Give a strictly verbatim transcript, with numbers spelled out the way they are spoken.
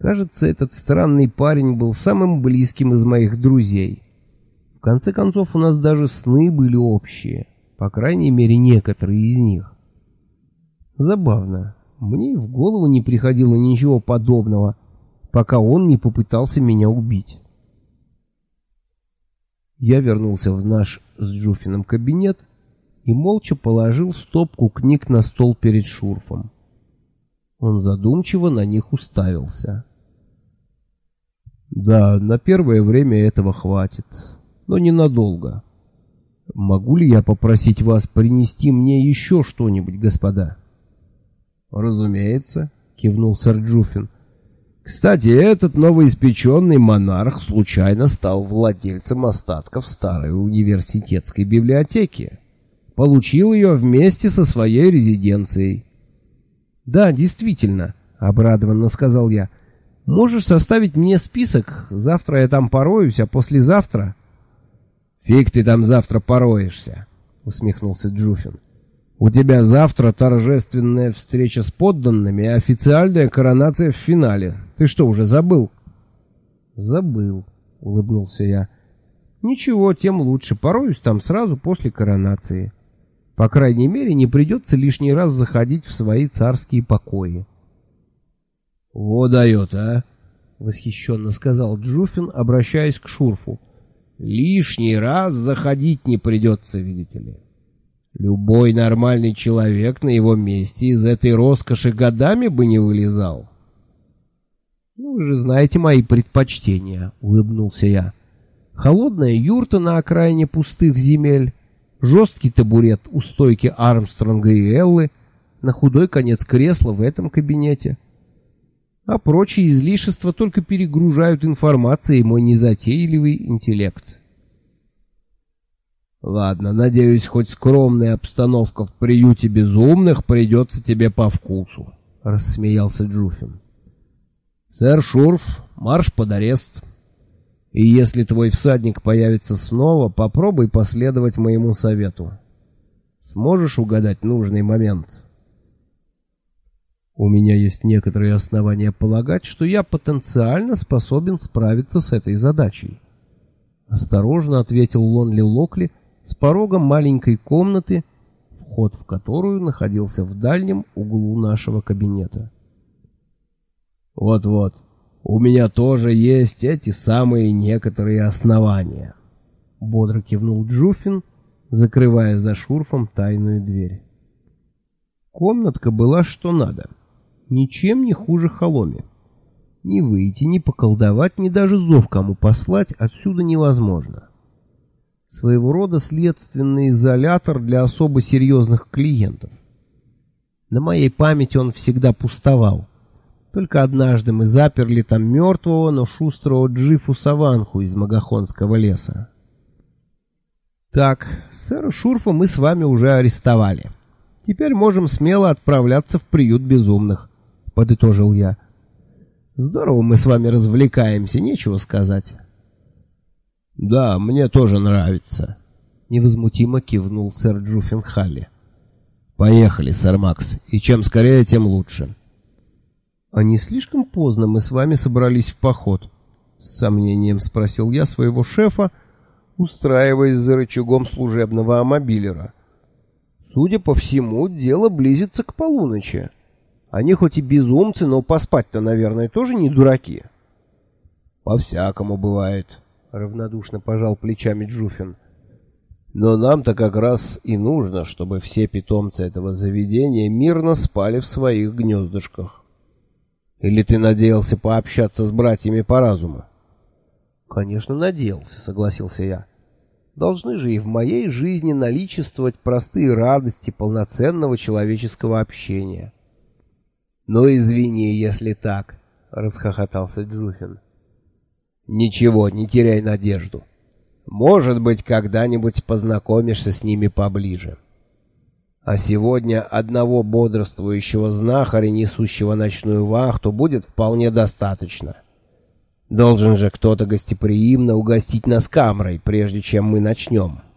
Кажется, этот странный парень был самым близким из моих друзей. В конце концов, у нас даже сны были общие, по крайней мере, некоторые из них. Забавно, мне и в голову не приходило ничего подобного, пока он не попытался меня убить. Я вернулся в наш с Джуфином кабинет и молча положил стопку книг на стол перед Шурфом. Он задумчиво на них уставился. «Да, на первое время этого хватит, но ненадолго. Могу ли я попросить вас принести мне еще что-нибудь, господа?» «Разумеется», — кивнул сэр Джуфин. «Кстати, этот новоиспеченный монарх случайно стал владельцем остатков старой университетской библиотеки. Получил ее вместе со своей резиденцией». «Да, действительно», — обрадованно сказал я. «Можешь составить мне список? Завтра я там пороюсь, а послезавтра...» «Фиг ты там завтра пороешься», — усмехнулся Джуфин. «У тебя завтра торжественная встреча с подданными и официальная коронация в финале. Ты что, уже забыл?» «Забыл», — улыбнулся я. «Ничего, тем лучше. Пороюсь там сразу после коронации. По крайней мере, не придется лишний раз заходить в свои царские покои». «Во дает, а!» — восхищенно сказал Джуфин, обращаясь к Шурфу. «Лишний раз заходить не придется, видите ли. Любой нормальный человек на его месте из этой роскоши годами бы не вылезал». «Ну, вы же знаете мои предпочтения», — улыбнулся я. «Холодная юрта на окраине пустых земель, жесткий табурет у стойки Армстронга и Эллы, на худой конец кресла в этом кабинете. А прочие излишества только перегружают информацией мой незатейливый интеллект». «Ладно, надеюсь, хоть скромная обстановка в приюте безумных придется тебе по вкусу», — рассмеялся Джуфин. «Сэр Шурф, марш под арест. И если твой всадник появится снова, попробуй последовать моему совету. Сможешь угадать нужный момент?» «У меня есть некоторые основания полагать, что я потенциально способен справиться с этой задачей», — осторожно ответил Лонли Локли с порога маленькой комнаты, вход в которую находился в дальнем углу нашего кабинета. «Вот-вот, у меня тоже есть эти самые некоторые основания», — бодро кивнул Джуфин, закрывая за Шурфом тайную дверь. Комнатка была что надо. Ничем не хуже Холоме. Ни выйти, ни поколдовать, ни даже зов кому послать отсюда невозможно. Своего рода следственный изолятор для особо серьезных клиентов. На моей памяти он всегда пустовал. Только однажды мы заперли там мертвого, но шустрого Джифу Саванху из Магахонского леса. «Так, сэра Шурфа мы с вами уже арестовали. Теперь можем смело отправляться в приют безумных», — подытожил я. «Здорово мы с вами развлекаемся, нечего сказать». «Да, мне тоже нравится», — невозмутимо кивнул сэр Джуфин Халли. «Поехали, сэр Макс, и чем скорее, тем лучше». «А не слишком поздно мы с вами собрались в поход?» — с сомнением спросил я своего шефа, устраиваясь за рычагом служебного амобилера. «Судя по всему, дело близится к полуночи. Они хоть и безумцы, но поспать-то, наверное, тоже не дураки». «По-всякому бывает», — равнодушно пожал плечами Джуфин. «Но нам-то как раз и нужно, чтобы все питомцы этого заведения мирно спали в своих гнездышках. Или ты надеялся пообщаться с братьями по разуму?» «Конечно, надеялся», — согласился я. «Должны же и в моей жизни наличествовать простые радости полноценного человеческого общения». «Ну, извини, если так», — расхохотался Джуфин. «Ничего, не теряй надежду. Может быть, когда-нибудь познакомишься с ними поближе. А сегодня одного бодрствующего знахаря, несущего ночную вахту, будет вполне достаточно. Должен же кто-то гостеприимно угостить нас камрой, прежде чем мы начнем».